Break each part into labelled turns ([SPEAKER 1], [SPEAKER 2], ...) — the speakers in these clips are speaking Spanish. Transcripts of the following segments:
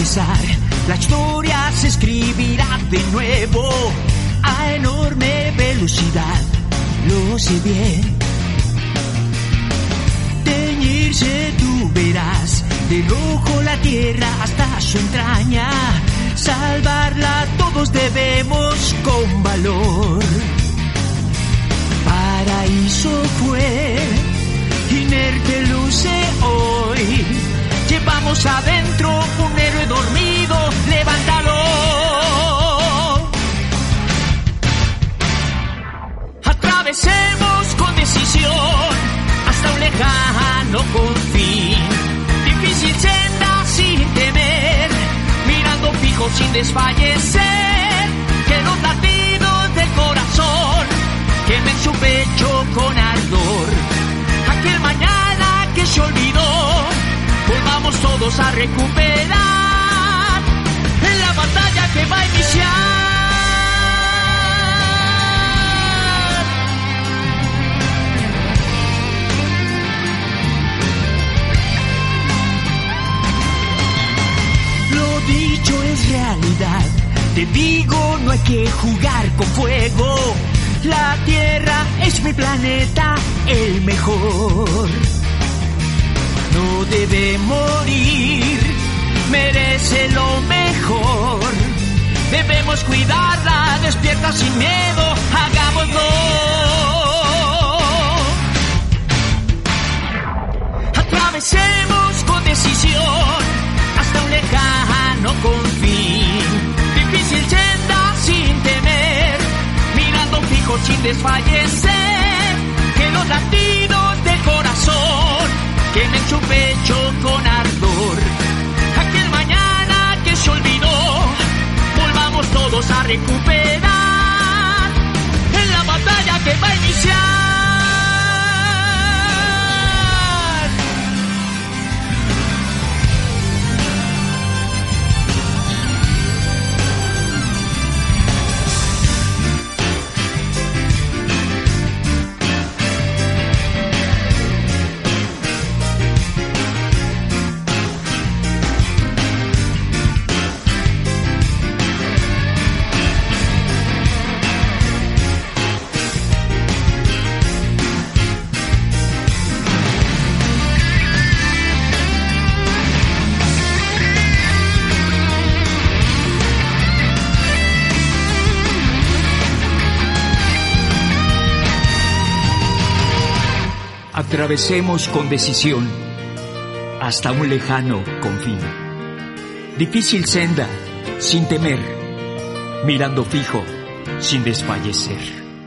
[SPEAKER 1] finalizar, la historia se escribirá de nuevo a enorme velocidad, lo sé bien. Teñirse tú verás de rojo la tierra hasta su entraña, salvarla todos debemos con valor. Paraíso fue, inerte luce hoy, llevamos adentro un héroe dormido, levántalo. Atravesemos con decisión hasta un lejano confín, difícil senda sin temer, mirando fijo sin desfallecer, que los latidos del corazón quemen su pecho con ardor. Aquel mañana que se olvidó, volvamos todos a recuperar en la batalla que va a iniciar. Lo dicho es realidad, te digo no hay que jugar con fuego. La tierra es mi planeta, el mejor. No debe morir, merece lo mejor. Debemos cuidarla, despierta sin miedo, hagámoslo. Atravesemos con decisión hasta un lejano confín, difícil senda sin temer, mirando fijo sin desfallecer, que los latidos del corazón quemen su pecho con ardor. Aquel mañana que se olvidó, volvamos todos a recuperar en la batalla que va a iniciar. Atravesemos con decisión hasta un lejano confín, difícil senda sin temer, mirando fijo sin desfallecer.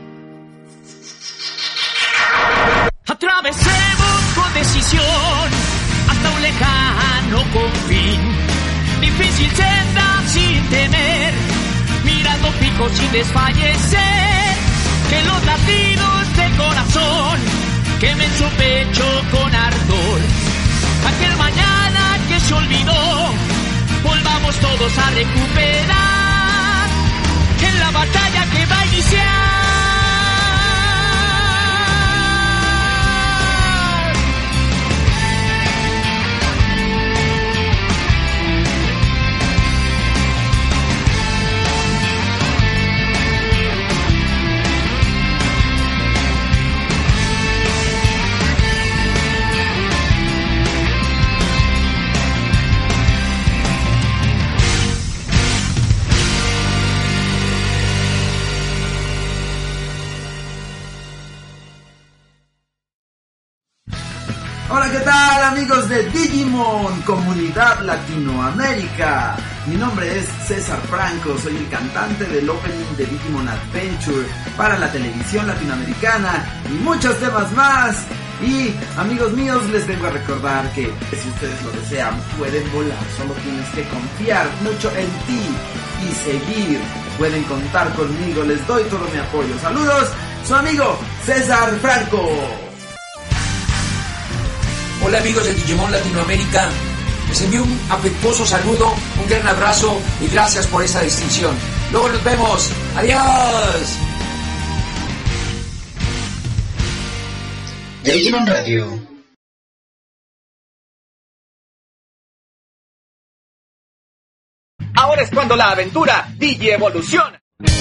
[SPEAKER 1] Atravesemos con decisión hasta un lejano confín, difícil senda sin temer, mirando fijo sin desfallecer, que los latidos del corazón quemen su pecho con ardor. Aquel mañana que se olvidó, volvamos todos a recuperar en la batalla que va a iniciar.
[SPEAKER 2] Hola, ¿qué tal amigos de Digimon, Comunidad Latinoamérica? Mi nombre es César Franco, soy el cantante del opening de Digimon Adventure para la televisión latinoamericana y muchos temas más. Y amigos míos, les vengo a recordar que si ustedes lo desean pueden volar, solo tienes que confiar mucho en ti y seguir. Pueden contar conmigo, les doy todo mi apoyo. Saludos, su amigo César Franco.
[SPEAKER 3] Hola amigos de Digimon Latinoamérica, les envío un afectuoso saludo, un gran abrazo y gracias por esta distinción. Luego nos vemos, adiós.
[SPEAKER 4] Digimon Radio.
[SPEAKER 1] Ahora es cuando la aventura DJ evoluciona.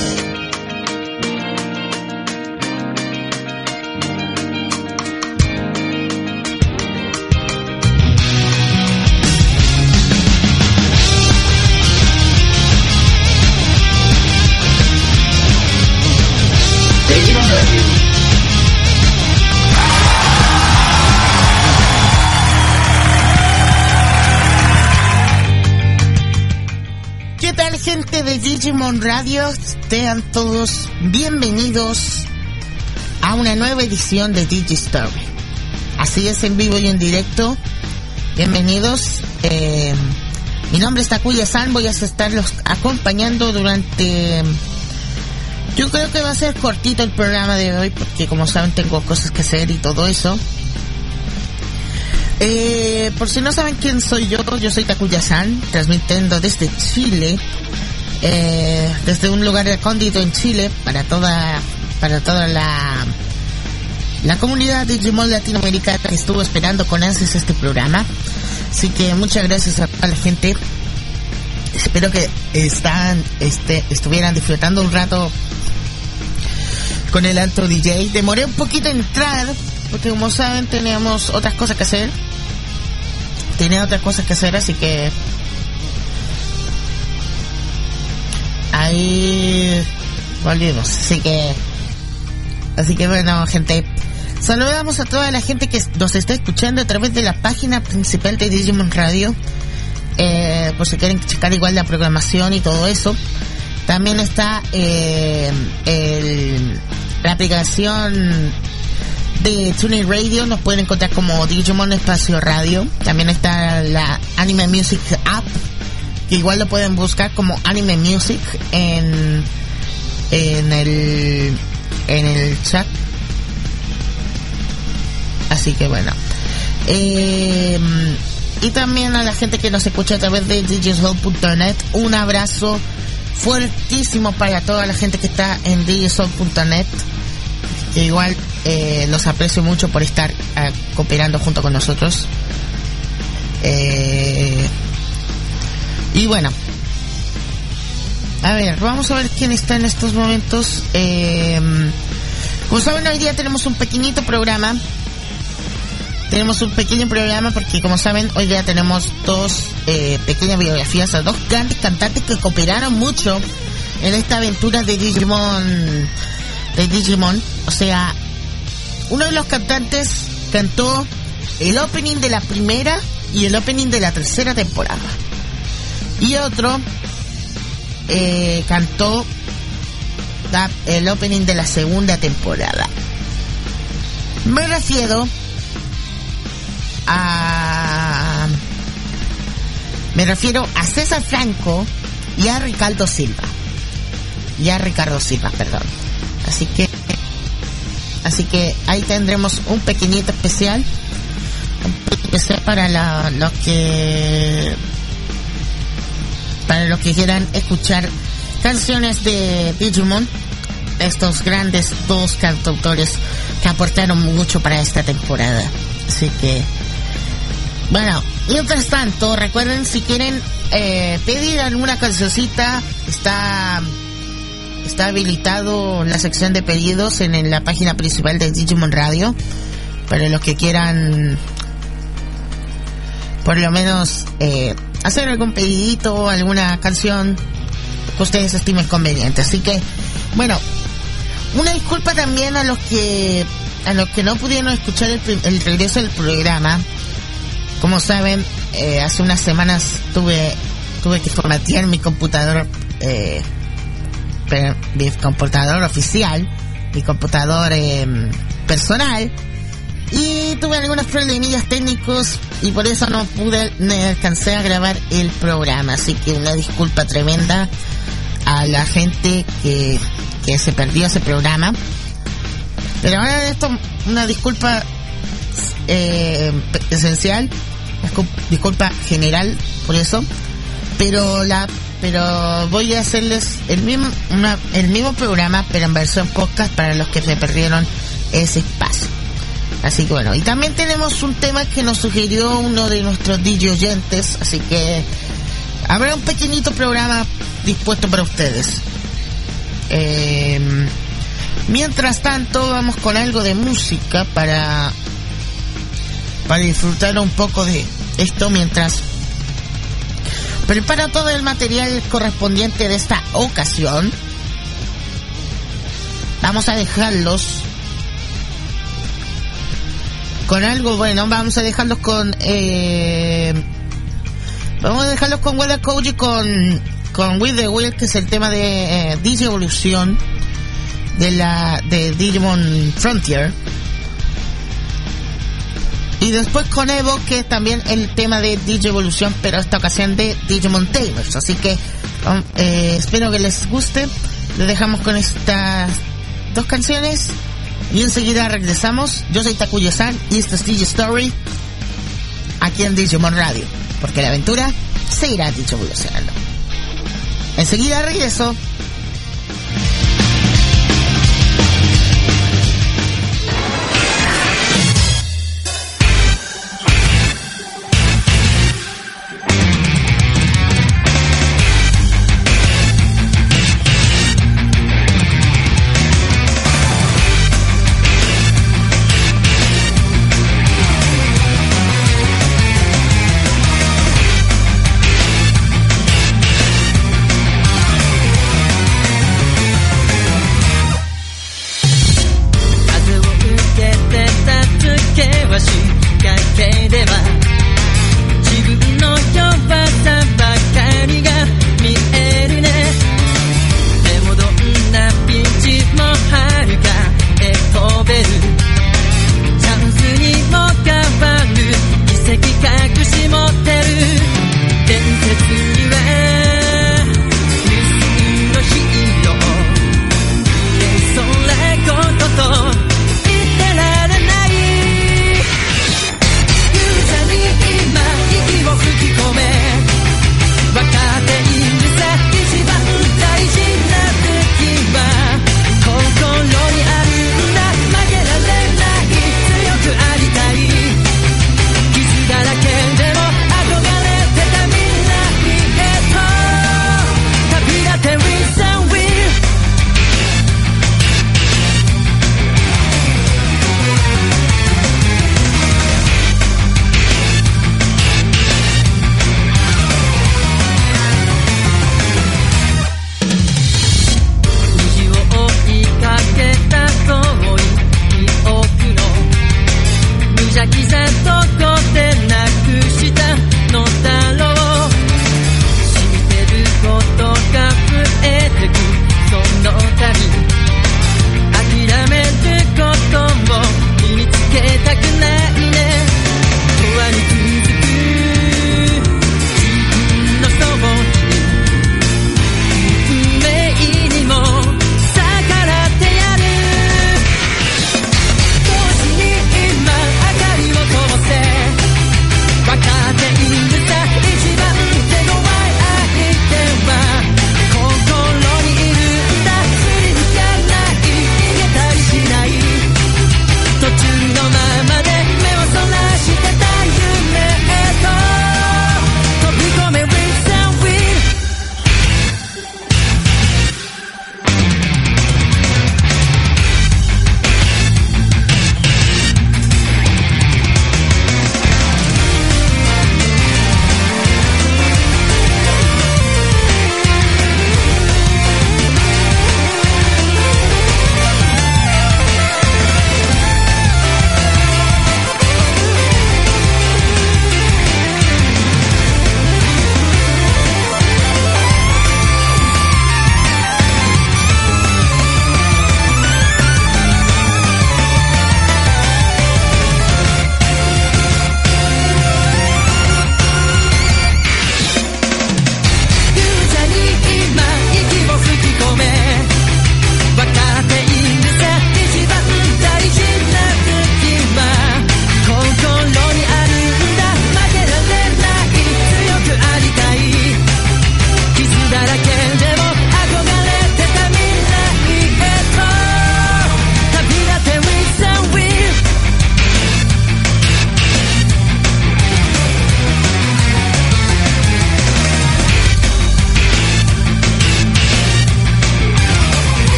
[SPEAKER 4] ¿Qué tal, gente de Digimon Radio? Sean todos bienvenidos a una nueva edición de Digistory. Así es, en vivo y en directo. Bienvenidos. Mi nombre es Takuya-san. Voy a estarlos acompañando durante... Yo creo que va a ser cortito el programa de hoy, porque como saben tengo cosas que hacer y todo eso. Por si no saben quién soy yo soy Takuya-san, transmitiendo desde Chile, desde un lugar recóndito en Chile, para toda la comunidad de Digimon latinoamericana que estuvo esperando con ansias este programa. Así que muchas gracias a toda la gente. Espero que estuvieran disfrutando un rato con el alto DJ. Demoré un poquito en entrar, porque como saben teníamos otras cosas que hacer. Así que ahí volvimos. Así que bueno, gente, saludamos a toda la gente que nos está escuchando a través de la página principal de Digimon Radio. Por si quieren checar igual la programación y todo eso. También está la aplicación de TuneIn Radio, nos pueden encontrar como Digimon Espacio Radio. También está la Anime Music App, que igual lo pueden buscar como Anime Music en el chat. Así que bueno, y también a la gente que nos escucha a través de digisoul.net, un abrazo fuertísimo para toda la gente que está en digisoul.net, que igual los aprecio mucho por estar cooperando junto con nosotros. Y bueno, a ver, vamos a ver quién está en estos momentos. Como saben, hoy día tenemos un pequeñito programa. Porque como saben, hoy día tenemos dos pequeñas biografías a dos grandes cantantes que cooperaron mucho en esta aventura de Digimon. O sea, uno de los cantantes cantó el opening de la primera y el opening de la tercera temporada, y otro cantó el opening de la segunda temporada. Me refiero a César Franco y a Ricardo Silva. Así que ahí tendremos un pequeñito especial para los que quieran escuchar canciones de Digimon, estos grandes dos cantautores que aportaron mucho para esta temporada. Así que bueno, mientras tanto, recuerden, si quieren pedir alguna cancioncita, está habilitado la sección de pedidos en la página principal de Digimon Radio, para los que quieran por lo menos hacer algún pedidito, alguna canción que ustedes estimen conveniente. Así que bueno, una disculpa también a los que no pudieron escuchar el regreso del programa. Como saben, hace unas semanas tuve que formatear mi computador oficial, mi computador personal, y tuve algunos problemillas técnicos y por eso no alcancé a grabar el programa. Así que una disculpa tremenda a la gente que se perdió ese programa. Pero ahora esto, una disculpa esencial, disculpa general por eso, pero voy a hacerles el mismo programa, pero en versión podcast, para los que se perdieron ese espacio. Así que bueno, y también tenemos un tema que nos sugirió uno de nuestros DJ oyentes, así que habrá un pequeñito programa dispuesto para ustedes. Mientras tanto, vamos con algo de música para disfrutar un poco de esto mientras preparo todo el material correspondiente de esta ocasión. Vamos a dejarlos con algo bueno. Vamos a dejarlos con Wella Koji con With the Will, que es el tema de Digievolución de Digimon Frontier, y después con Evo, que es también el tema de Digievolución, pero esta ocasión de Digimon Tamers. Así que espero que les guste. Les dejamos con estas dos canciones y enseguida regresamos. Yo soy Takuya-san y esto es Digistory aquí en Digimon Radio, porque la aventura seguirá digievolucionando. Enseguida regreso.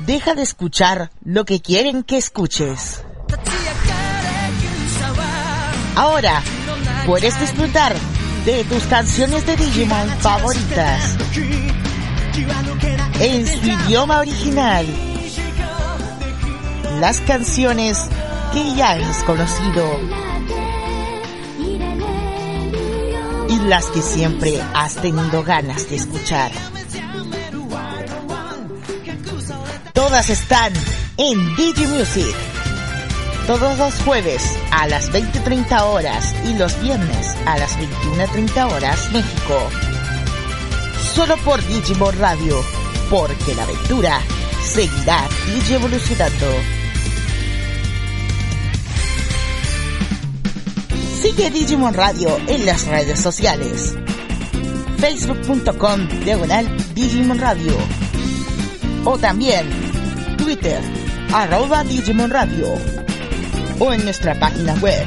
[SPEAKER 4] deja de escuchar lo que quieren que escuches. Ahora puedes disfrutar de tus canciones de Digimon favoritas en su idioma original. Las canciones que ya has conocido y las que siempre has tenido ganas de escuchar. Todas están en Digimusic. Todos los jueves a las 20:30 horas y los viernes a las 21:30 horas México. Solo por Digimon Radio, porque la aventura seguirá digievolucionando. Sigue Digimon Radio en las redes sociales. Facebook.com/Digimon Radio. O también Twitter @Digimon Radio. O en nuestra página web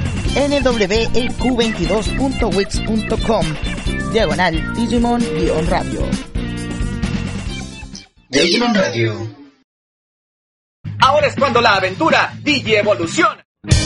[SPEAKER 4] nwq22.wix.com/Digimon-Radio.
[SPEAKER 3] Digimon Radio.
[SPEAKER 1] Ahora es cuando la aventura digievoluciona.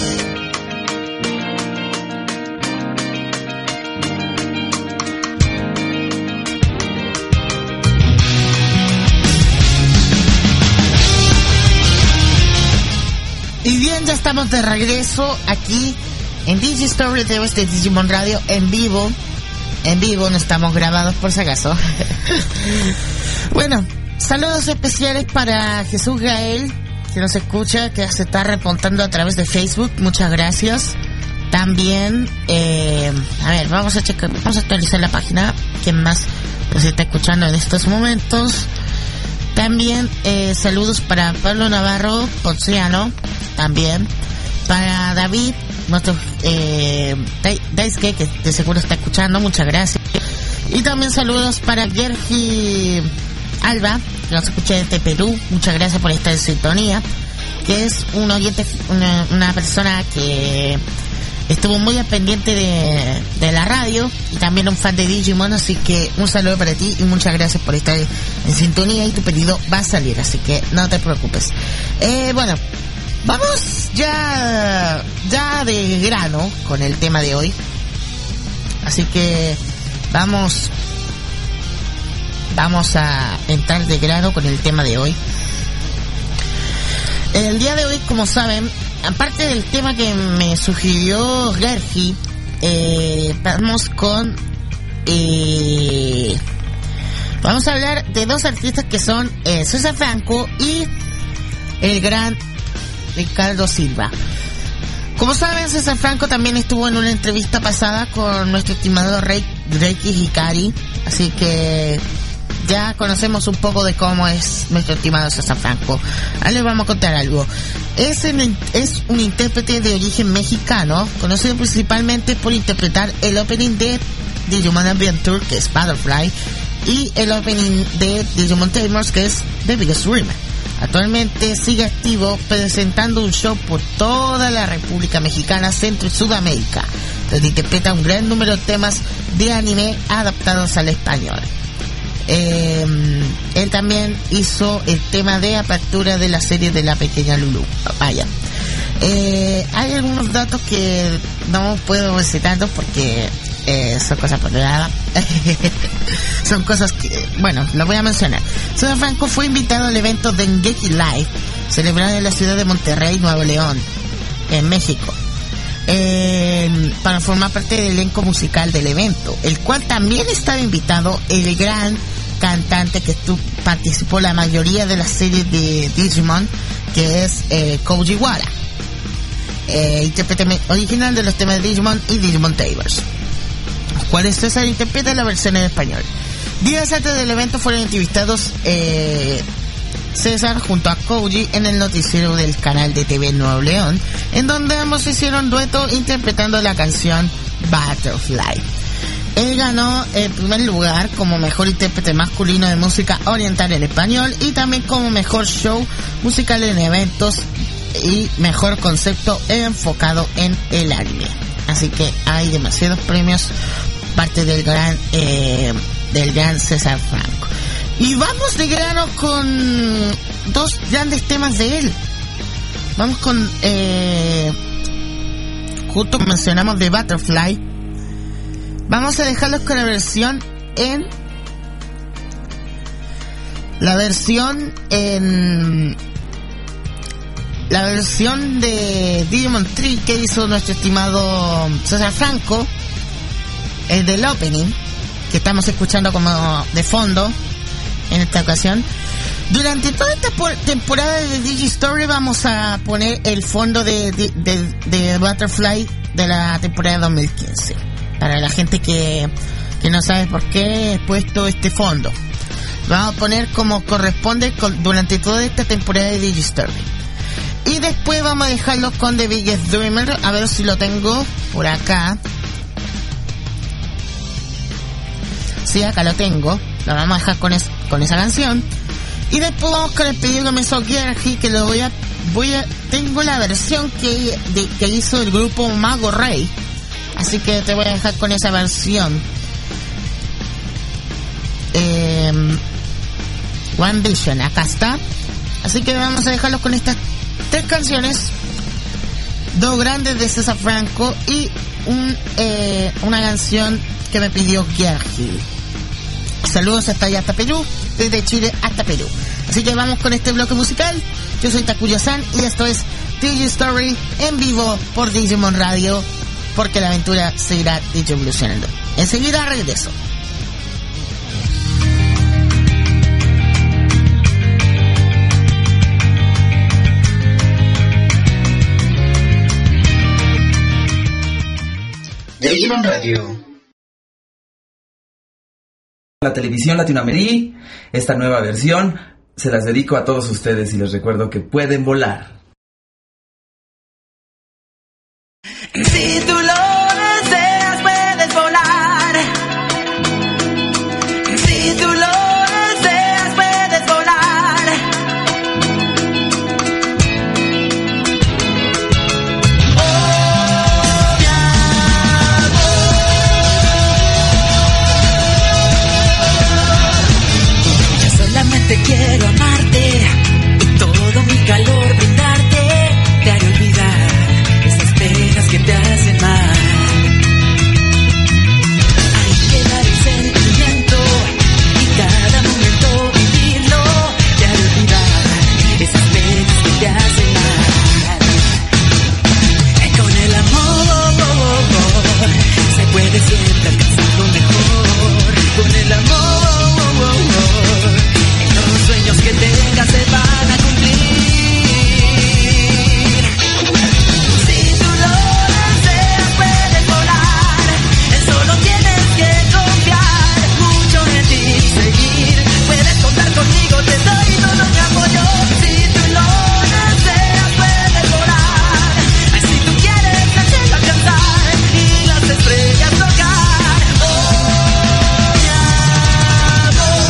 [SPEAKER 4] Y bien, ya estamos de regreso aquí en Digistory de Digimon Radio en vivo. En vivo, no estamos grabados por si acaso. Bueno, saludos especiales para Jesús Gael, que nos escucha, que se está reportando a través de Facebook. Muchas gracias. También, a ver, vamos a actualizar la página. ¿Quién más nos está escuchando en estos momentos? También saludos para Pablo Navarro Ponciano, también para David, nuestro Daisuke, que de seguro está escuchando, muchas gracias. Y también saludos para Gergi Alba, que nos escucha desde Perú, muchas gracias por estar en sintonía, que es un oyente, una persona que estuvo muy al pendiente de la radio y también un fan de Digimon, así que un saludo para ti y muchas gracias por estar en sintonía, y tu pedido va a salir, así que no te preocupes. Bueno, vamos ya de grano con el tema de hoy, así que vamos a entrar de grano con el tema de hoy. El día de hoy, como saben, aparte del tema que me sugirió Gergi, vamos a hablar de dos artistas que son César Franco y el gran Ricardo Silva. Como saben, César Franco también estuvo en una entrevista pasada con nuestro estimado Reiki Hikari, así que ya conocemos un poco de cómo es nuestro estimado César Franco. Ahora les vamos a contar algo. Es un intérprete de origen mexicano, conocido principalmente por interpretar el opening de Digimon Adventure, que es Butterfly, y el opening de Digimon Tamers, que es The Biggest Dreamer. Actualmente sigue activo presentando un show por toda la República Mexicana, Centro y Sudamérica, donde interpreta un gran número de temas de anime adaptados al español. Él también hizo el tema de apertura de la serie de La Pequeña Lulu. Vaya. Hay algunos datos que no puedo recitarlos porque son cosas por nada. Son cosas que, bueno, lo voy a mencionar. César Franco fue invitado al evento de Dengeki Live, celebrado en la ciudad de Monterrey, Nuevo León, en México, para formar parte del elenco musical del evento, el cual también estaba invitado el gran cantante que participó en la mayoría de las series de Digimon, que es Koji Wara, intérprete original de los temas de Digimon y Digimon Tamers, los cuales César interpreta la versión en español. Días antes del evento fueron entrevistados César junto a Koji en el noticiero del canal de TV Nuevo León, en donde ambos hicieron dueto interpretando la canción Butterfly. Él ganó el primer lugar como mejor intérprete masculino de música oriental en español, y también como mejor show musical en eventos y mejor concepto enfocado en el anime. Así que hay demasiados premios parte del gran César Franco. Y vamos de grano con dos grandes temas de él. Vamos con justo mencionamos The Butterfly. Vamos a dejarlos con la versión de Digimon Tree que hizo nuestro estimado César Franco, el del opening que estamos escuchando como de fondo en esta ocasión. Durante toda esta temporada de Digistory vamos a poner el fondo de Butterfly de la temporada 2015. Para la gente que no sabe por qué he puesto este fondo. Vamos a poner como corresponde durante toda esta temporada de Digistory. Y después vamos a dejarlo con The Biggest Dreamer. A ver si lo tengo por acá. Sí, acá lo tengo. Lo vamos a dejar con esa canción. Y después vamos con el pedido que me hizo Gergi, que lo tengo la versión que hizo el grupo Mago Rey. Así que te voy a dejar con esa versión. One Vision, acá está. Así que vamos a dejarlos con estas tres canciones. Dos grandes de César Franco y una canción que me pidió Gergi. Saludos hasta allá, hasta Perú, desde Chile hasta Perú. Así que vamos con este bloque musical. Yo soy Takuya-san y esto es Digistory en vivo por Digimon Radio, porque la aventura seguirá evolucionando. Enseguida regreso.
[SPEAKER 2] Digimon Radio. La televisión latinoamericana, esta nueva versión, se las dedico a todos ustedes y les recuerdo que pueden volar.
[SPEAKER 1] Si tú lo deseas, puedes volar. Si tú lo deseas, puedes volar. Oh, mi amor. Yo solamente quiero amarte y todo mi calor brindarte. Te haré olvidar esas penas que te hacen mal. Haré quedar el sentimiento y cada momento vivirlo. Te haré olvidar esas penas que te hacen mal. Con el amor se puede siempre alcanzar lo mejor. Con el amor los sueños que tengas se van a cumplir. Conmigo te doy todo mi apoyo. Si tú lo deseas, puedes volar. Si tú quieres el cielo alcanzar y las estrellas tocar. Oh, mi amor.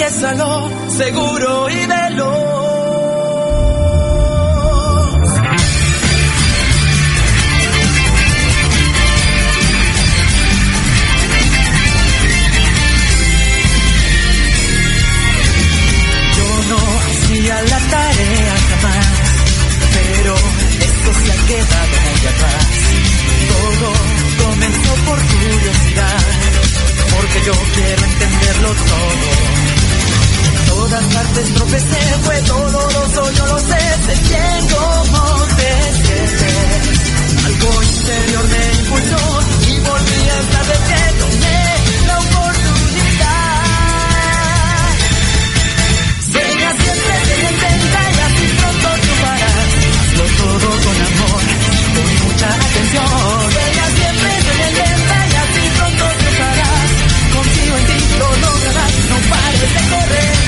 [SPEAKER 1] bésalo, seguro y veloz. Yo no hacía la tarea jamás, pero esto se ha quedado muy atrás. Todo comenzó por curiosidad, porque yo quiero entenderlo todo. En todas partes tropecé, fue doloroso, yo lo sé. Sé bien cómo te sientes. Algo interior me impulsó y volví a estar de pie. Tomé la oportunidad. Sueña siempre, se intenta y así pronto triunfarás. Hazlo todo con amor, con mucha atención. Sueña siempre, se intenta y así pronto triunfarás. Confío en ti, lo lograrás, no pares de correr.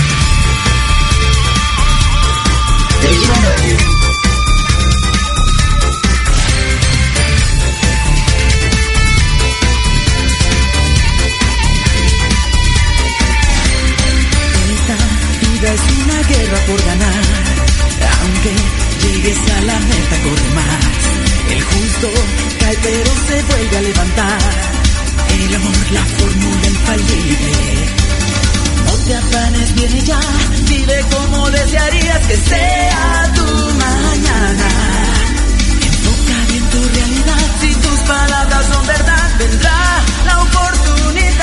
[SPEAKER 1] Esta vida es una guerra por ganar, aunque llegues a la meta corre más. El justo cae pero se vuelve a levantar. El amor, la fórmula infalible. No te afanes, viene ya. Vive como desearías que sea tu mañana. Enfoca bien tu realidad. Si tus palabras son verdad, vendrá la oportunidad.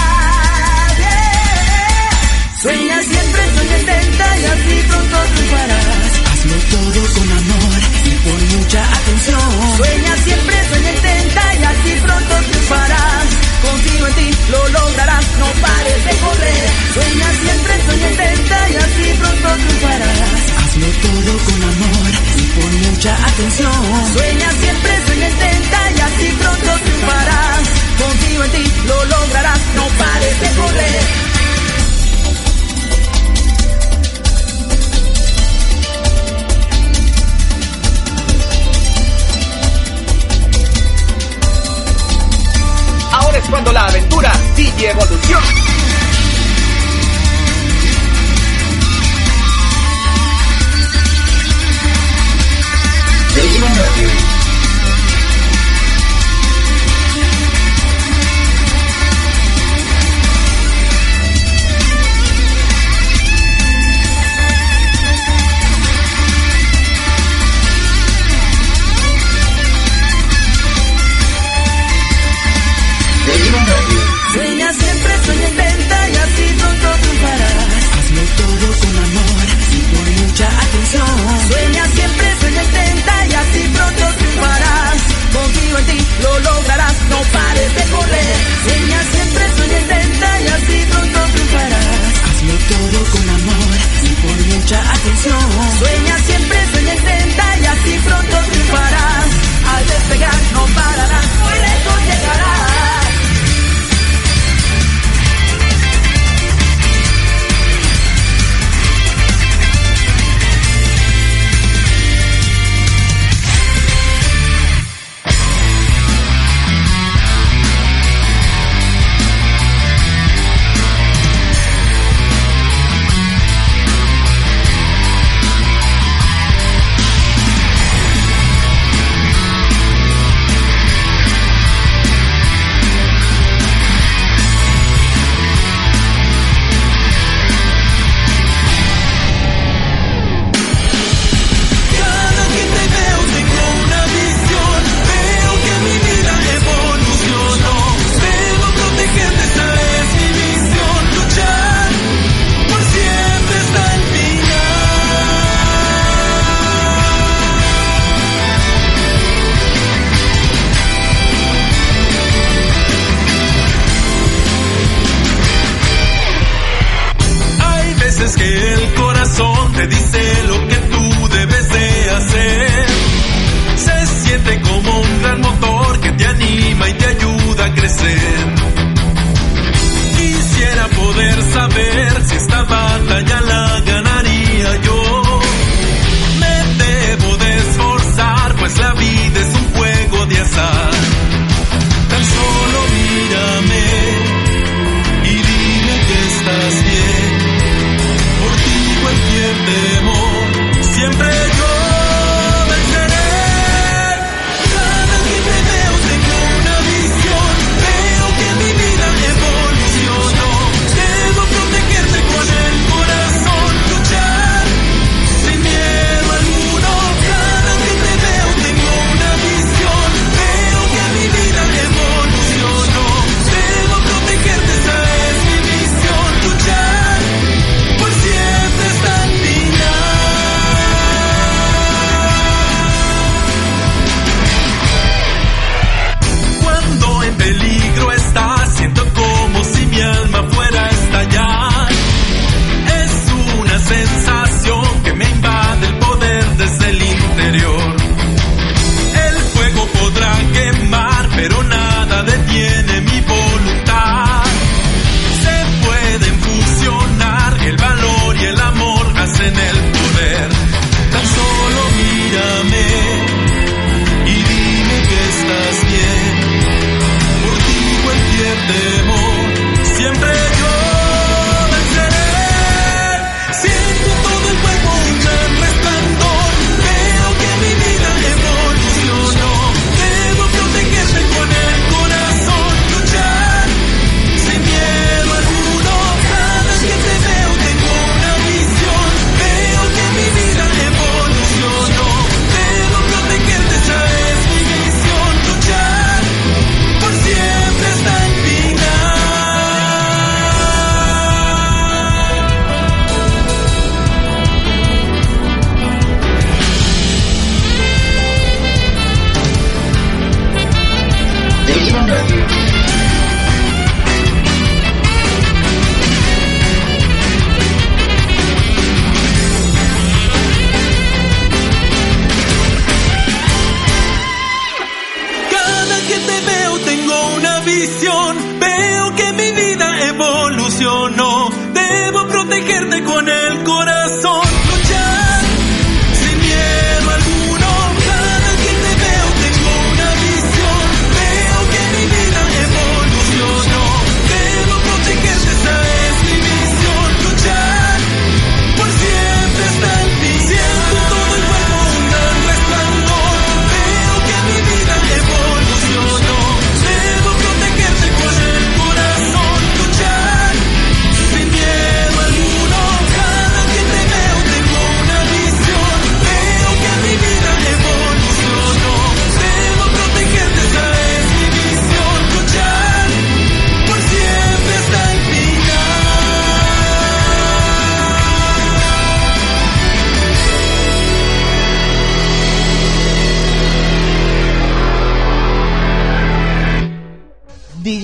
[SPEAKER 1] Yeah. Sueña siempre, sueña, intenta y así pronto triunfarás. Hazlo todo con amor y con mucha atención. Sueña siempre, sueña, intenta y así pronto triunfarás. Confío en ti, lo lograrás, no pares de correr. Sueña siempre, sueña, intenta y así pronto triunfarás. Hazlo todo con amor y con mucha atención. Sueña siempre, sueña, intenta y así pronto triunfarás. Confío en ti, lo lograrás, no pares de correr.
[SPEAKER 5] Ahora es cuando la aventura sigue evolución.
[SPEAKER 1] Sueña siempre, sueña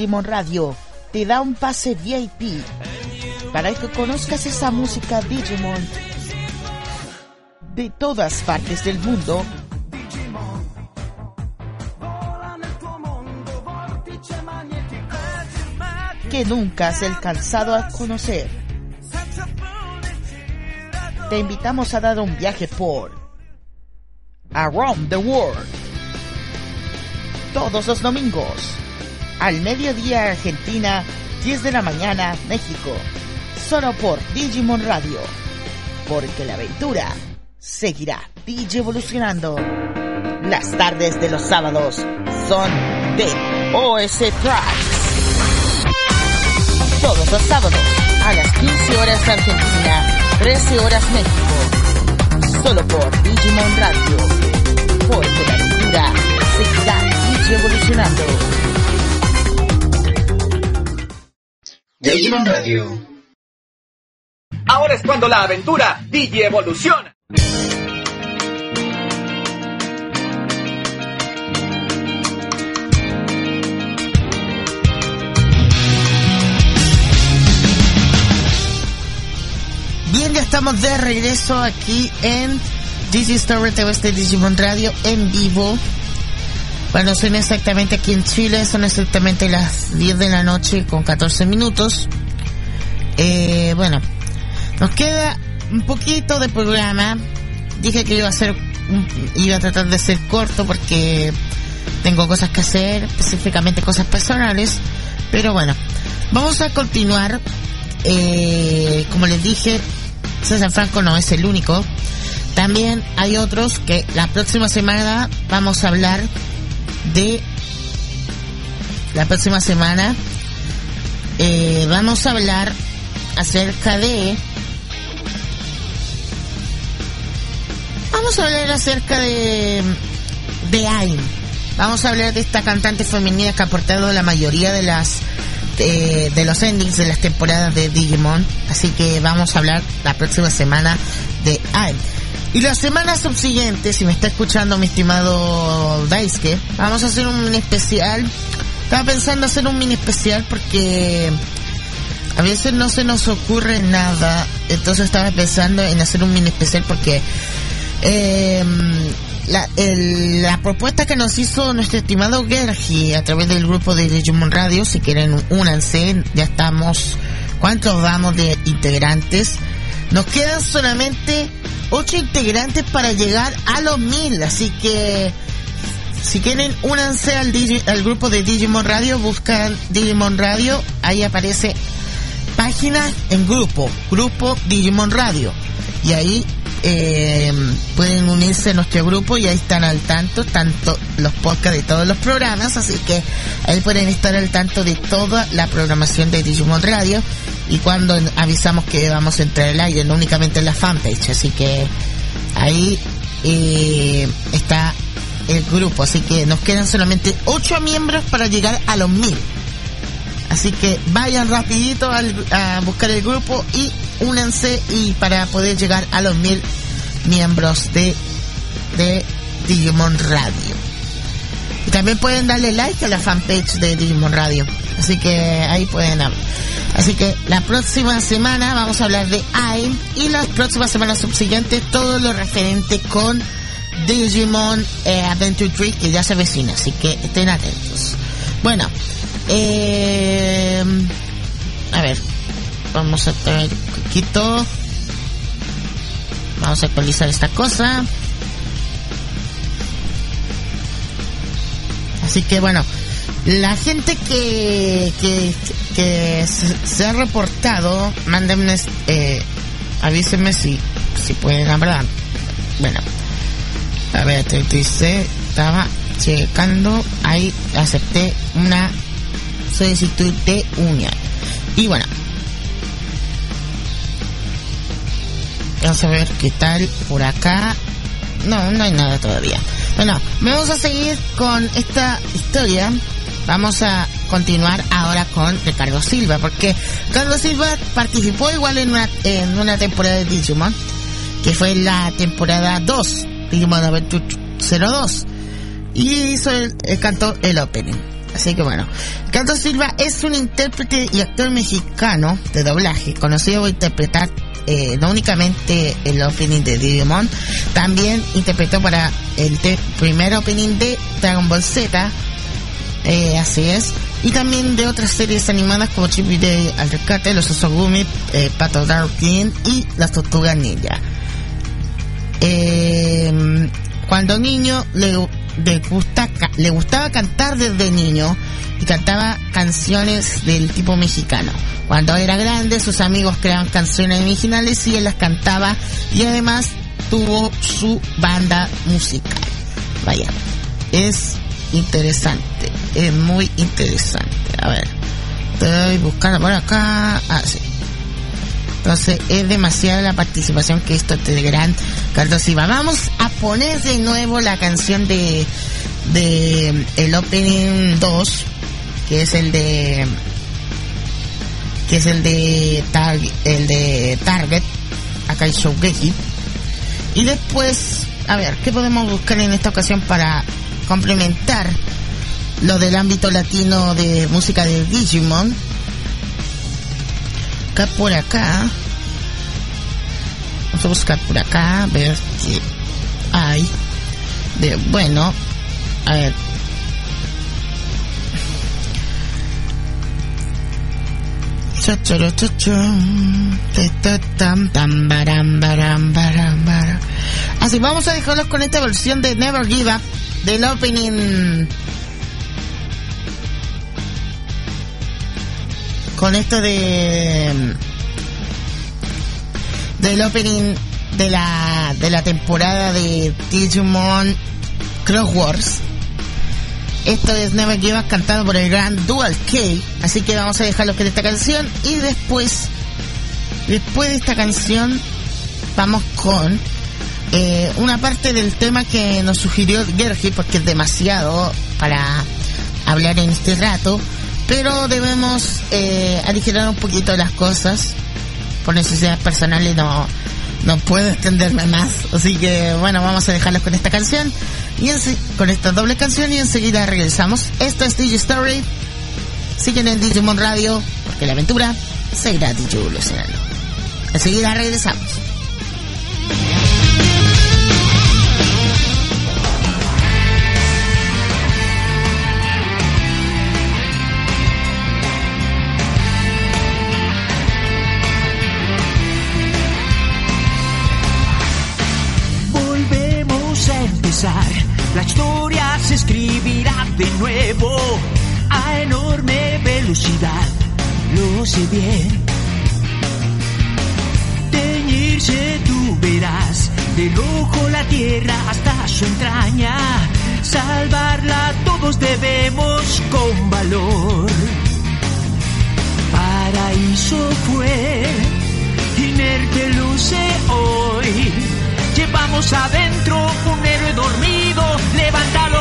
[SPEAKER 4] Digimon Radio te da un pase VIP para que conozcas esa música Digimon de todas partes del mundo que nunca has alcanzado a conocer. Te invitamos a dar un viaje por Around the World todos los domingos al mediodía Argentina, 10 de la mañana México, solo por Digimon Radio, porque la aventura seguirá evolucionando. Las tardes de los sábados son de OS Tracks. Todos los sábados a las 15 horas Argentina, 13 horas México, solo por Digimon Radio, porque la aventura seguirá evolucionando.
[SPEAKER 3] Digimon Radio.
[SPEAKER 5] Ahora es cuando la aventura evoluciona.
[SPEAKER 4] Bien, ya estamos de regreso aquí en Digistory TV de Digimon Radio en vivo. Bueno, son exactamente aquí en Chile, son exactamente las 10 de la noche con 14 minutos. Bueno, nos queda un poquito de programa. Dije que iba a tratar de ser corto porque tengo cosas que hacer, específicamente cosas personales. Pero bueno, vamos a continuar. Como les dije, César Franco no es el único. También hay otros que la próxima semana vamos a hablar de... La próxima semana vamos a hablar acerca de... Vamos a hablar acerca de AIM. Vamos a hablar de esta cantante femenina que ha aportado la mayoría de los endings de las temporadas de Digimon. Así que vamos a hablar la próxima semana de AIM. Y la semana subsiguiente, si me está escuchando mi estimado Daisuke, vamos a hacer un mini especial. Estaba pensando hacer un mini especial porque a veces no se nos ocurre nada. Entonces estaba pensando en hacer un mini especial porque la propuesta que nos hizo nuestro estimado Gergi a través del grupo de Digimon Radio, si quieren únanse, ya estamos, ¿cuántos vamos de integrantes? Nos quedan solamente 8 integrantes para llegar a los 1000, así que si quieren únanse al grupo de Digimon Radio, buscan Digimon Radio, ahí aparece página en grupo Digimon Radio, y ahí pueden unirse a nuestro grupo y ahí están al tanto los podcasts de todos los programas, así que ahí pueden estar al tanto de toda la programación de Digimon Radio y cuando avisamos que vamos a entrar al aire, no únicamente en la fanpage, así que ahí está el grupo, así que nos quedan solamente 8 miembros para llegar a los 1000, así que vayan rapidito a buscar el grupo y únanse y para poder llegar a los 1000 miembros de Digimon Radio. Y también pueden darle like a la fanpage de Digimon Radio, así que ahí pueden hablar. Así que la próxima semana vamos a hablar de AIM y las próximas semanas subsiguientes todo lo referente con Digimon Adventure 3 que ya se avecina, así que estén atentos. Bueno, a ver, vamos a traer un poquito, vamos a actualizar esta cosa. Así que bueno, la gente que se ha reportado, mándenme, avísenme si pueden hablar. Bueno, a ver, te dice, estaba checando, ahí acepté una solicitud de unión. Y bueno, vamos a ver qué tal por acá. No hay nada todavía. Bueno, vamos a seguir con esta historia. Vamos a continuar ahora con Ricardo Silva, porque Ricardo Silva participó igual en una temporada de Digimon, que fue la temporada 2, Digimon Adventure 02, y cantó el opening. Así que bueno, Carlos Silva es un intérprete y actor mexicano de doblaje, conocido por interpretar no únicamente el opening de Digimon, también interpretó para el primer opening de Dragon Ball Z, así es, y también de otras series animadas como Chip y Dale al Rescate, Los Osogumi, Pato Darkin y Las Tortugas Ninja. Cuando niño le gustaba cantar desde niño y cantaba canciones del tipo mexicano. Cuando era grande, sus amigos creaban canciones originales y él las cantaba, y además tuvo su banda musical. Vaya, es interesante, es muy interesante. A ver, estoy buscando por acá. Ah, sí. Entonces es demasiada la participación que esto te gran Carlos Silva. Vamos a poner de nuevo la canción de el opening 2, que es el de Target, Akai Shougeki. Y después, a ver, ¿qué podemos buscar en esta ocasión para complementar lo del ámbito latino de música de Digimon? Por acá vamos a buscar por acá, a ver qué hay de bueno. A ver, así vamos a dejarlos con esta versión de Never Give Up del opening, con esto del opening de la temporada de Digimon Cross Wars. Esto es Never Give Up, cantado por el gran Dual K. Así que vamos a dejarlo con esta canción, y después de esta canción vamos con una parte del tema que nos sugirió Gergi, porque es demasiado para hablar en este rato, pero debemos aligerar un poquito las cosas. Por necesidades personales no puedo extenderme más, así que bueno, vamos a dejarlos con esta canción y con esta doble canción, y enseguida regresamos. Esto es Digistory. Siguen en Digimon Radio, porque la aventura seguirá evolucionando. Enseguida regresamos.
[SPEAKER 1] La historia se escribirá de nuevo a enorme velocidad, lo sé bien. Teñirse tú verás, del ojo la tierra hasta su entraña, salvarla todos debemos con valor. Paraíso fue, inerte luce hoy. Llevamos adentro un héroe dormido, levántalo.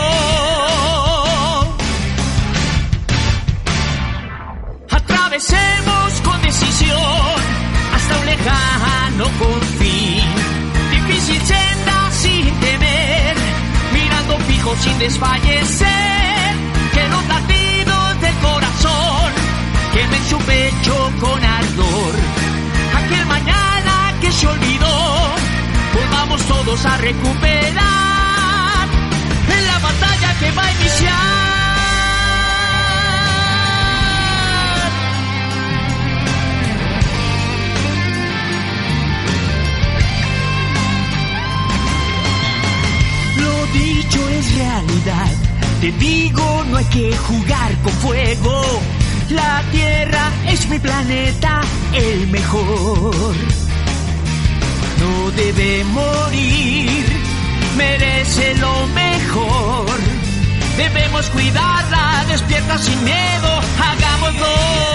[SPEAKER 1] Atravesemos con decisión hasta un lejano confín. Difícil senda sin temer, mirando fijo sin desfallecer. Que los latidos del corazón quemen su pecho con ardor. Aquel mañana que se olvidó, volvamos todos a recuperar en la batalla que va a iniciar. Lo dicho es realidad, te digo, no hay que jugar con fuego. La Tierra es mi planeta, el mejor. No debe morir, merece lo mejor. Debemos cuidarla, despierta sin miedo, hagámoslo.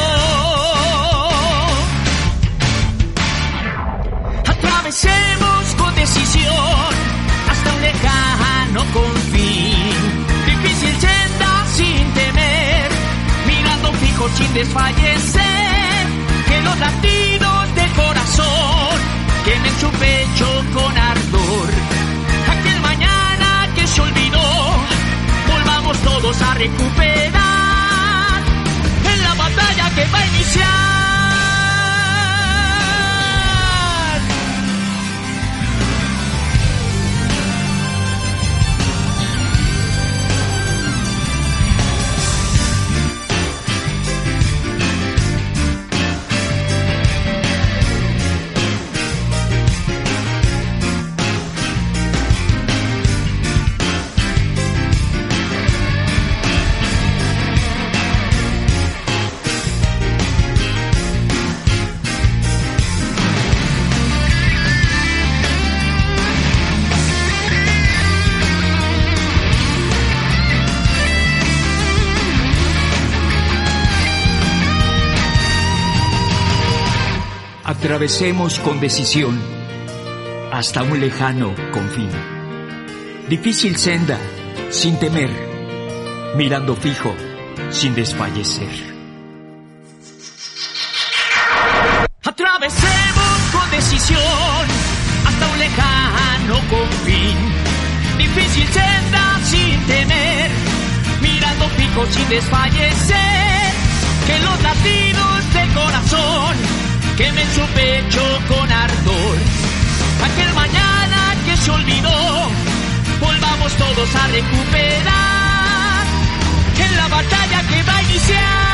[SPEAKER 1] Atravesemos con decisión hasta un lejano confín. Difícil senda sin temer, mirando fijo sin desfallecer. Que los latidos del corazón quemen su pecho con ardor. Aquel mañana que se olvidó, volvamos todos a recuperar va a iniciar.
[SPEAKER 5] Atravesemos con decisión hasta un lejano confín. Difícil senda, sin temer, mirando fijo, sin desfallecer.
[SPEAKER 1] Atravesemos con decisión hasta un lejano confín. Difícil senda, sin temer, mirando fijo, sin desfallecer. Que los latidos del corazón quemen su pecho con ardor. Aquel mañana que se olvidó, volvamos todos a recuperar. En la batalla que va a iniciar.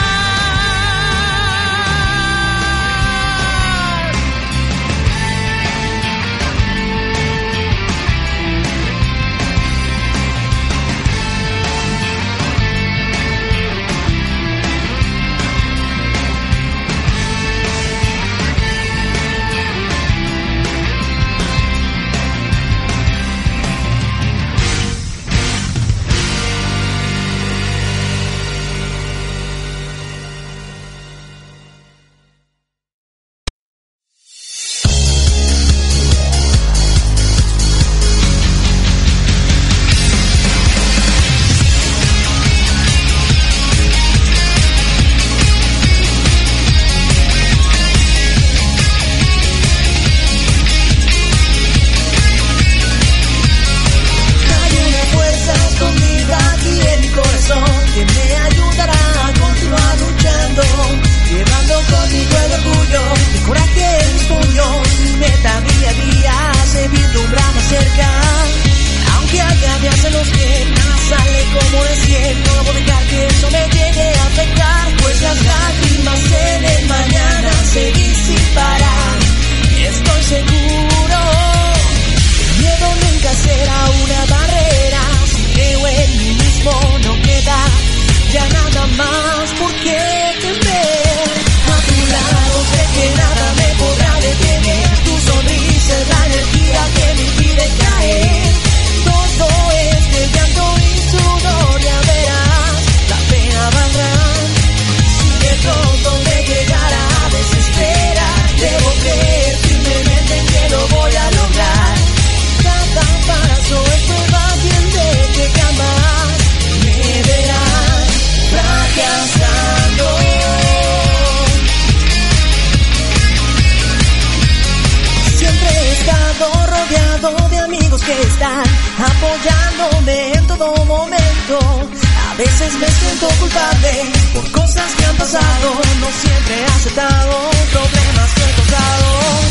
[SPEAKER 6] apoyándome en todo momento. A veces me siento culpable por cosas que han pasado. No siempre he aceptado problemas que he causado,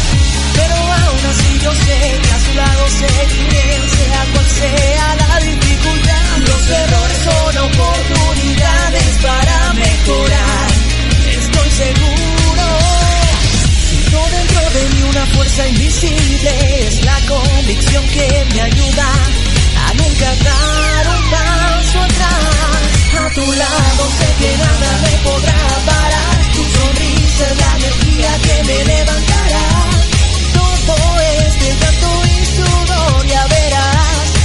[SPEAKER 6] pero aún así yo sé que a su lado seguiré, sea cual sea la dificultad. Los errores son oportunidades para mejorar, estoy seguro. Siento dentro de mí una fuerza invisible, es la convicción que me ayuda a nunca dar un paso atrás. A tu lado sé que nada me podrá parar, tu sonrisa es la energía que me levantará. Todo es de llanto y sudor, ya verás,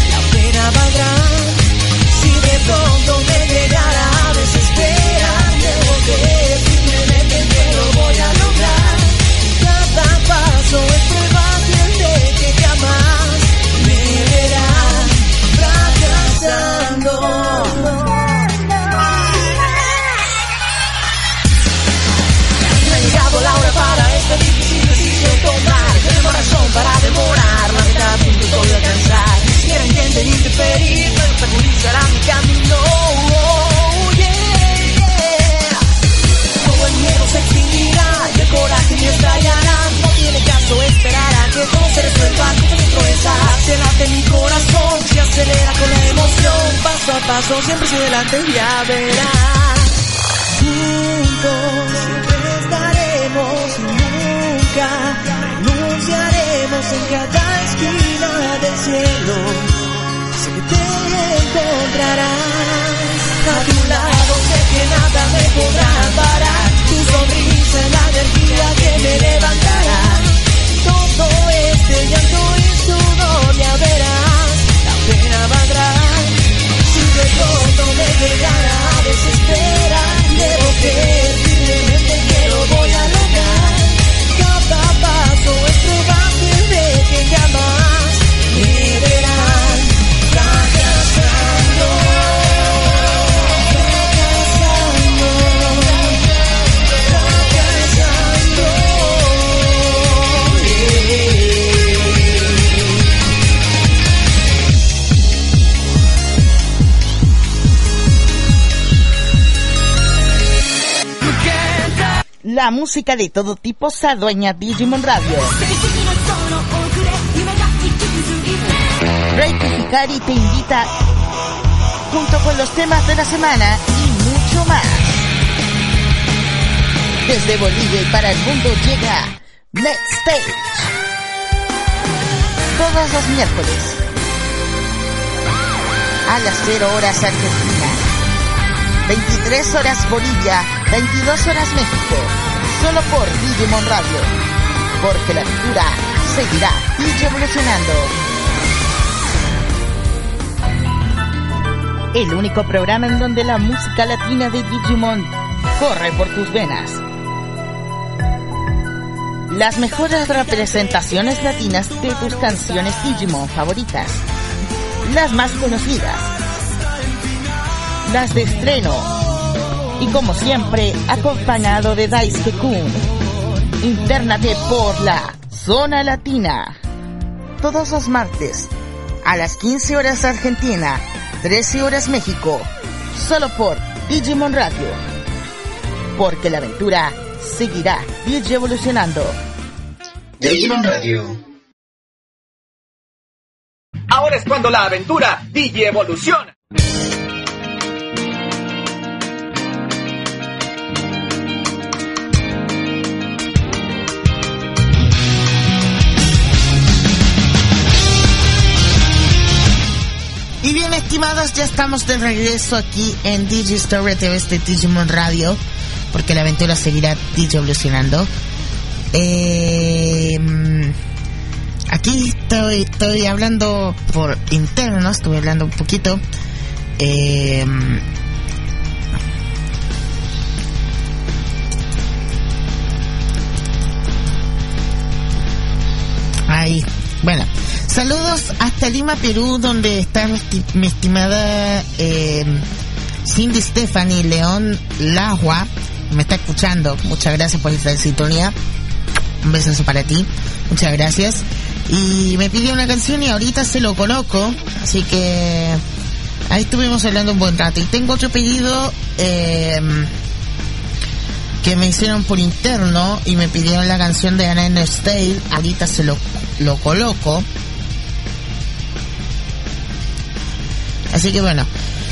[SPEAKER 6] paso siempre hacia adelante, ya verás. Juntos siempre estaremos y nunca renunciaremos en cada esquina del cielo. Sé que te encontrarás. A tu lado sé que nada me podrá parar. Tu sonrisa es la energía que me levantará. Todo este llanto y sudor, ya verás, la pena valdrá. Si de pronto me llegara a desesperar, debo creer firmemente que lo voy a lograr. Cada paso es probable de que jamás me verán fracasando.
[SPEAKER 4] La música de todo tipo se adueña Digimon Radio. Reiki Hikari te invita junto con los temas de la semana y mucho más. Desde Bolivia y para el mundo llega Next Stage. Todos los miércoles a las 0 horas Argentina, 23 horas Bolivia, 22 horas México, solo por Digimon Radio, porque la aventura seguirá evolucionando. El único programa en donde la música latina de Digimon corre por tus venas. Las mejores representaciones latinas de tus canciones Digimon favoritas, las más conocidas, las de estreno, y como siempre acompañado de Daisuke-kun. Intérnate por la Zona Latina todos los martes a las 15 horas Argentina, 13 horas México, solo por Digimon Radio, porque la aventura seguirá evolucionando.
[SPEAKER 3] Digimon Radio.
[SPEAKER 5] Ahora es cuando la aventura evoluciona.
[SPEAKER 4] Y bien, estimados, ya estamos de regreso aquí en Digistory TV de Digimon Radio, porque la aventura seguirá evolucionando. Aquí estoy hablando por interno, estuve hablando un poquito. Ahí, bueno, saludos hasta Lima, Perú, donde está mi estimada Cindy Stephanie León Lagua, me está escuchando. Muchas gracias por estar en sintonía. Un besazo para ti, muchas gracias. Y me pidió una canción y ahorita se lo coloco, así que ahí estuvimos hablando un buen rato. Y tengo otro pedido que me hicieron por interno y me pidieron la canción de Anna Style. Ahorita se lo coloco. Así que bueno,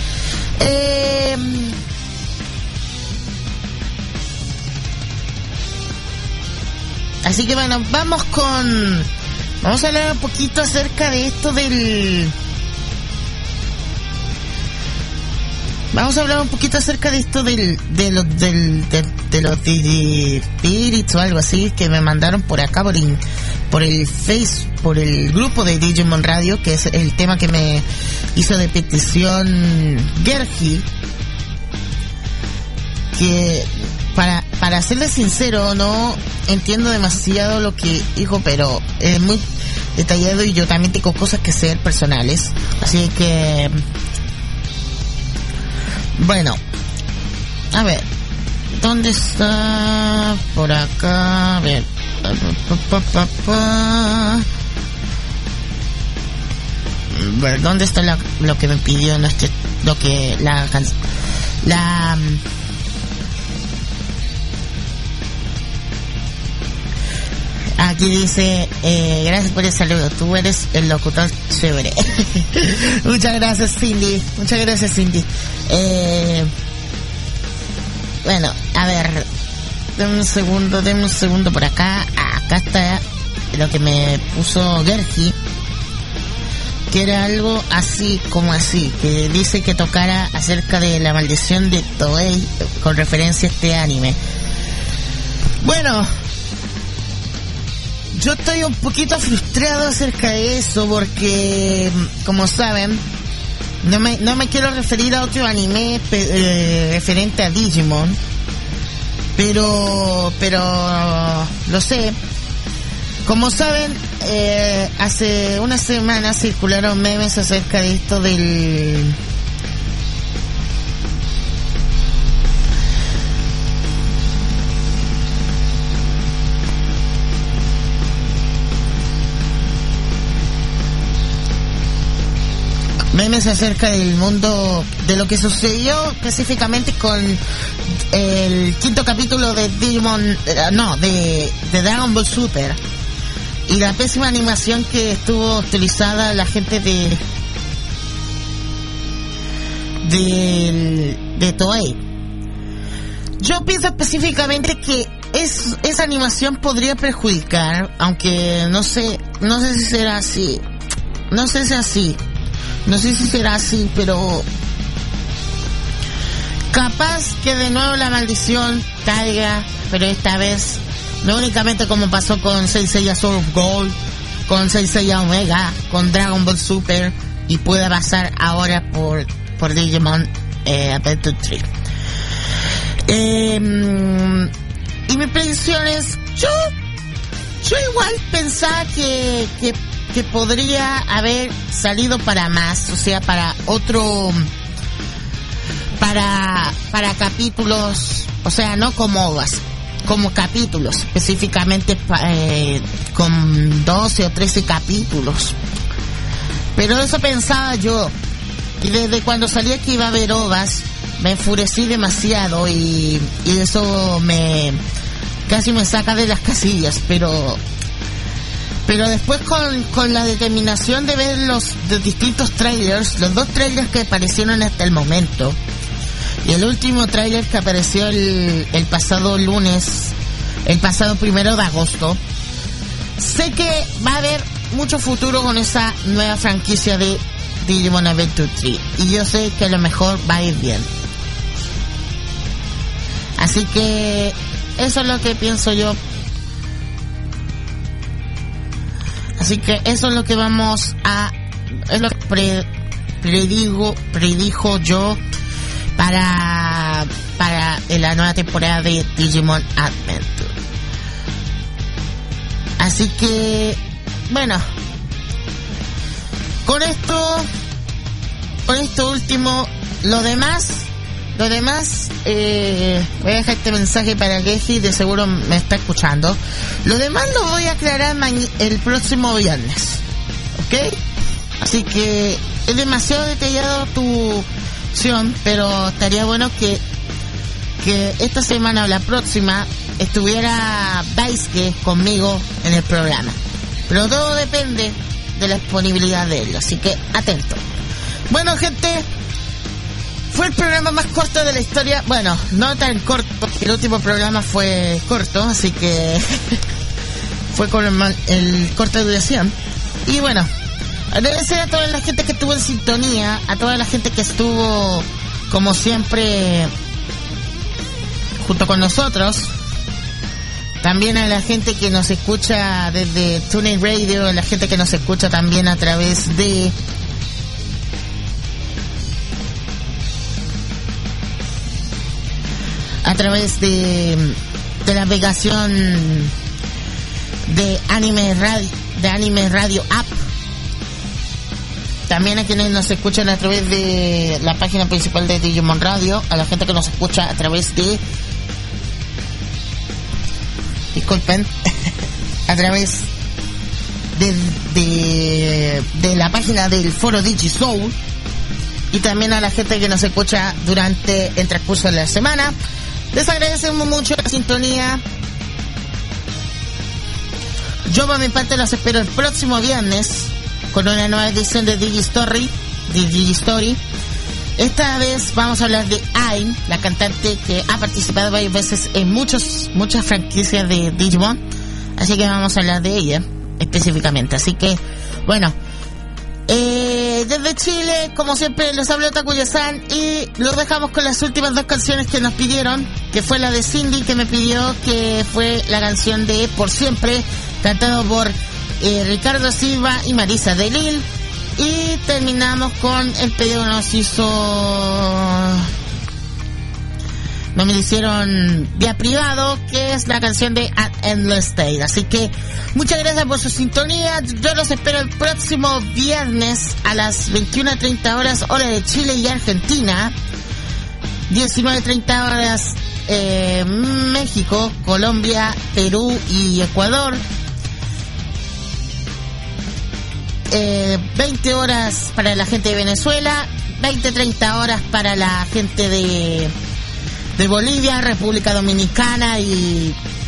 [SPEAKER 4] vamos a hablar un poquito acerca de esto del... Vamos a hablar un poquito acerca de esto de los Spirits o algo así que me mandaron por acá por el por el grupo de Digimon Radio, que es el tema que me hizo de petición Gergi, que para serles sincero no entiendo demasiado lo que dijo, pero es muy detallado y yo también tengo cosas que hacer personales, así que bueno, a ver, ¿dónde está? Por acá, a ver, ver, ¿dónde está lo que me pidió Aquí dice, gracias por el saludo, tú eres el locutor chévere. Muchas gracias, Cindy. Bueno, a ver, denme un segundo por acá. Acá está lo que me puso Gergi, que era algo así, que dice que tocara acerca de la maldición de Toei con referencia a este anime. Bueno, yo estoy un poquito frustrado acerca de eso porque, como saben, no me quiero referir a otro anime referente a Digimon, pero lo sé. Como saben, hace una semana circularon memes acerca de esto del... memes acerca del mundo, de lo que sucedió específicamente con el quinto capítulo de Digimon, de Dragon Ball Super, y la pésima animación que estuvo utilizada la gente de Toei. Yo pienso específicamente que esa animación podría perjudicar, aunque no sé si será así. No sé si será así, pero capaz que de nuevo la maldición caiga, pero esta vez no únicamente como pasó con Saint Seiya Sword of Gold, con Saint Seiya Omega, con Dragon Ball Super, y pueda pasar ahora por Digimon Adventure 3. Y mi predicción es, yo igual pensaba que podría haber salido para más, o sea, para otro, para capítulos, o sea, no como OVAs, como capítulos, específicamente con 12 o 13 capítulos. Pero eso pensaba yo, y desde cuando salía que iba a haber OVAs, me enfurecí demasiado y eso casi me saca de las casillas, pero después con la determinación de ver los distintos trailers, los 2 trailers que aparecieron hasta el momento, y el último trailer que apareció el pasado lunes, el pasado 1 de agosto, sé que va a haber mucho futuro con esa nueva franquicia de Digimon Adventure 3, y yo sé que a lo mejor va a ir bien. Así que eso es lo que pienso yo. Así que eso es lo que es lo que predijo yo para la nueva temporada de Digimon Adventure. Así que, bueno, con esto último, lo demás, voy a dejar este mensaje para Geji, de seguro me está escuchando. Lo demás lo voy a aclarar el próximo viernes, ¿ok? Así que es demasiado detallado tu opción, pero estaría bueno que esta semana o la próxima estuviera Daisuke conmigo en el programa. Pero todo depende de la disponibilidad de él, así que atento. Bueno, gente, fue el programa más corto de la historia. Bueno, no tan corto, el último programa fue corto, así que fue con el corte de duración. Y bueno, agradecer a toda la gente que estuvo en sintonía, a toda la gente que estuvo, como siempre, junto con nosotros. También a la gente que nos escucha desde TuneIn Radio, a la gente que nos escucha también a través de la navegación de Anime Radio App. También a quienes nos escuchan a través de la página principal de Digimon Radio, a la gente que nos escucha a través de, disculpen, a través de la página del foro DigiSoul, y también a la gente que nos escucha durante el transcurso de la semana. Les agradecemos mucho la sintonía. Yo por mi parte los espero el próximo viernes con una nueva edición de Digistory. Esta vez vamos a hablar de Aim, la cantante que ha participado varias veces en muchas franquicias de Digimon. Así que vamos a hablar de ella específicamente. Así que, bueno, desde Chile, como siempre, les habla Takuya-san y los dejamos con las últimas 2 canciones que nos pidieron, que fue la de Cindy, que me pidió, que fue la canción de Por Siempre, cantado por Ricardo Silva y Marisa de Lille. Y terminamos con el pedido que me lo hicieron vía privado, que es la canción de At Endless Day. Así que muchas gracias por su sintonía. Yo los espero el próximo viernes a las 21:30 horas, hora de Chile y Argentina, 19:30 horas México, Colombia, Perú y Ecuador, 20 horas para la gente de Venezuela, 20:30 horas para la gente de Bolivia, República Dominicana y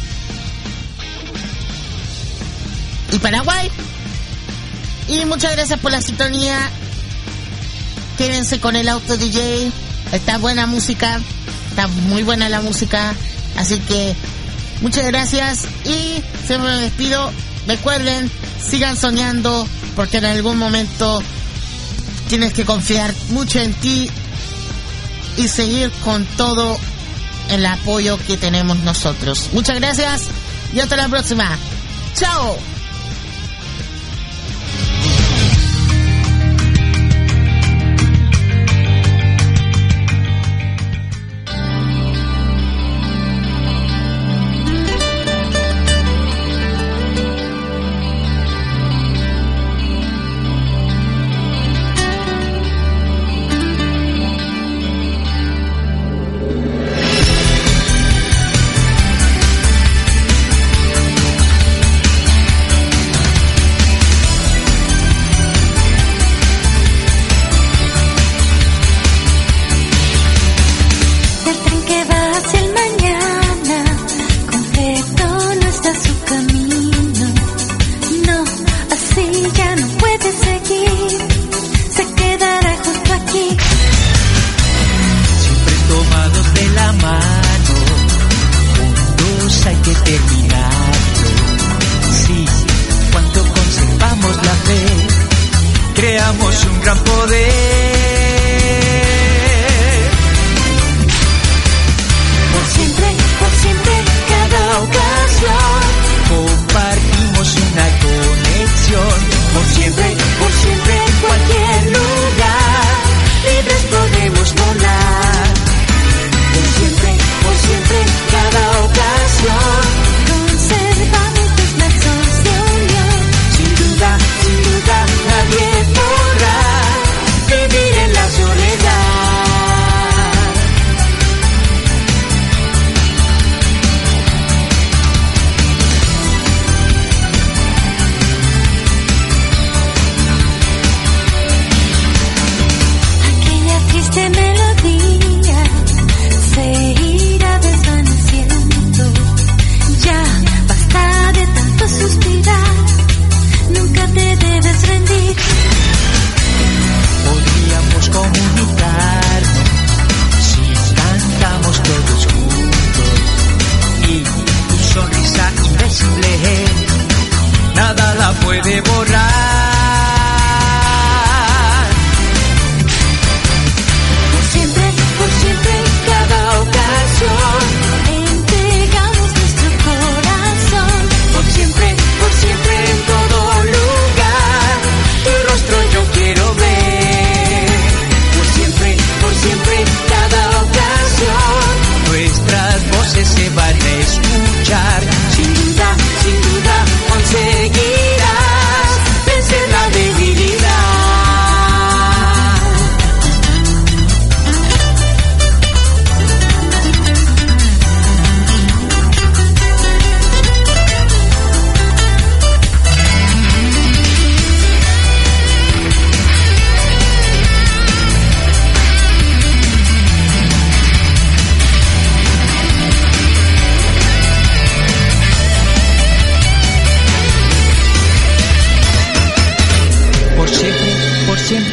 [SPEAKER 4] Paraguay. Y muchas gracias por la sintonía. Quédense con el Auto DJ. Está buena música, está muy buena la música. Así que muchas gracias y siempre me despido. Recuerden, sigan soñando, porque en algún momento tienes que confiar mucho en ti y seguir con todo el apoyo que tenemos nosotros. Muchas gracias y hasta la próxima. ¡Chao!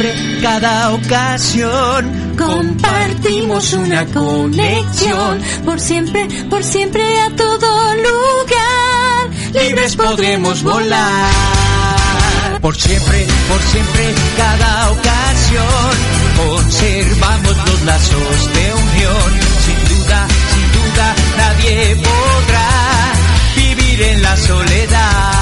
[SPEAKER 6] siempre, cada ocasión, compartimos una conexión. Por siempre a todo lugar, libres podremos volar. Por siempre, cada ocasión, conservamos los lazos de unión. Sin duda, nadie podrá vivir en la soledad.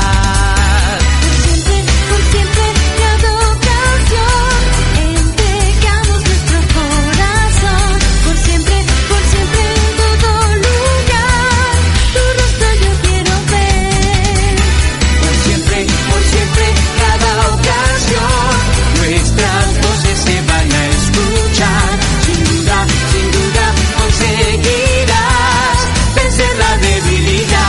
[SPEAKER 7] Por siempre, cada ocasión, entregamos nuestro corazón. Por siempre, en todo lugar, tu rostro yo quiero ver.
[SPEAKER 6] Por siempre, cada ocasión, nuestras voces se van a escuchar. Sin duda, conseguirás vencer la debilidad.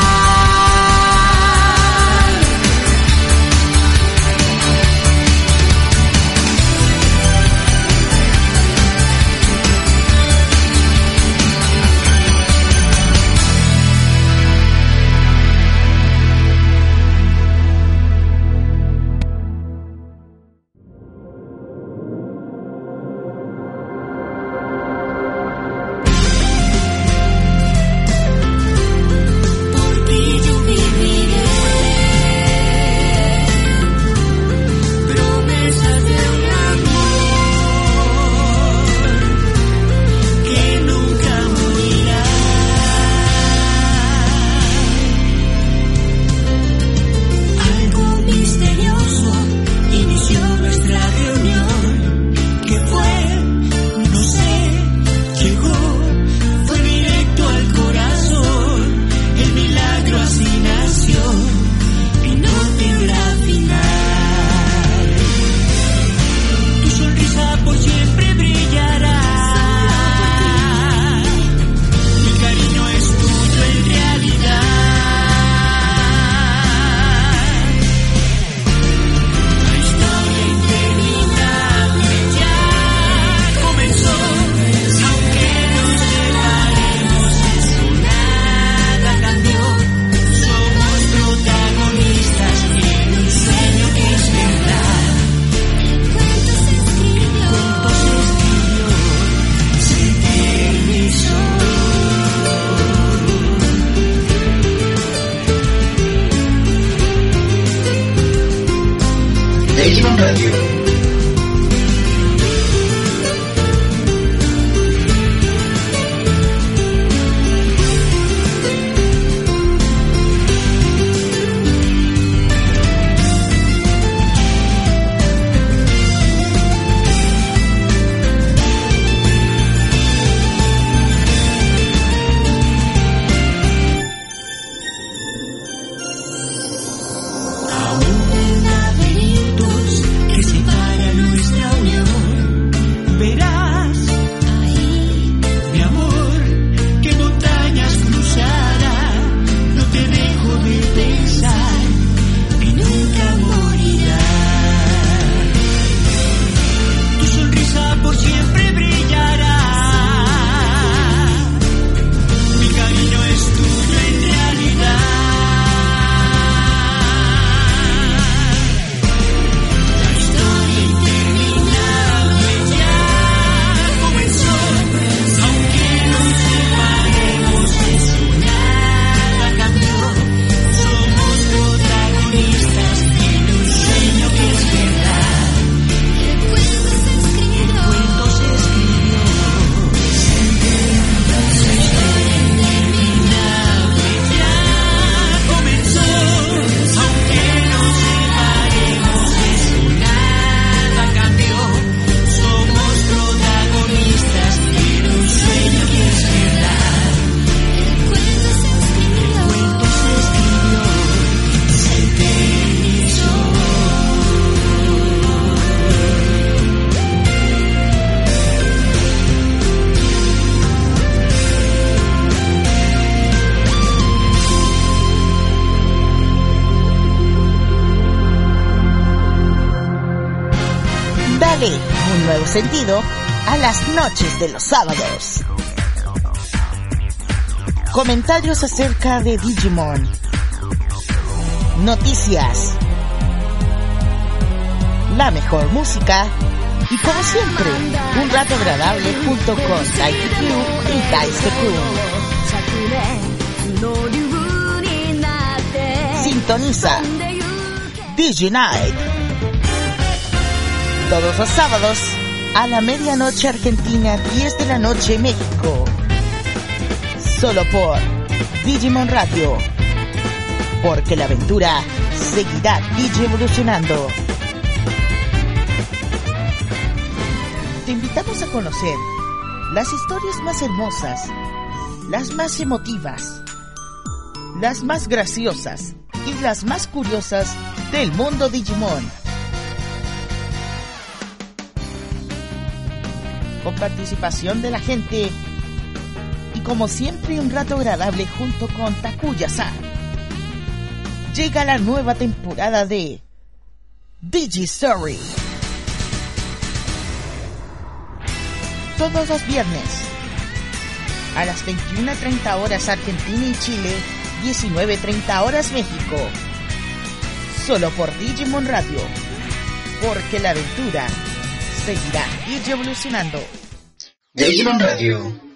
[SPEAKER 4] Un nuevo sentido a las noches de los sábados. Comentarios acerca de Digimon. Noticias. la mejor música y como siempre, un rato agradable junto con IQ y Daisuke Kun. Sintoniza DJ Night todos los sábados a la medianoche Argentina, 10 de la noche México, solo por Digimon Radio, porque la aventura seguirá evolucionando. Te invitamos a conocer las historias más hermosas, las más emotivas, las más graciosas y las más curiosas del mundo Digimon. Con participación de la gente y como siempre un rato agradable junto con Takuya-san. Llega la nueva temporada de Digistory. Todos los viernes a las 21:30 horas Argentina y Chile, 19:30 horas México. Solo por Digimon Radio, porque la aventura seguirá evolucionando.
[SPEAKER 3] Digimon Radio.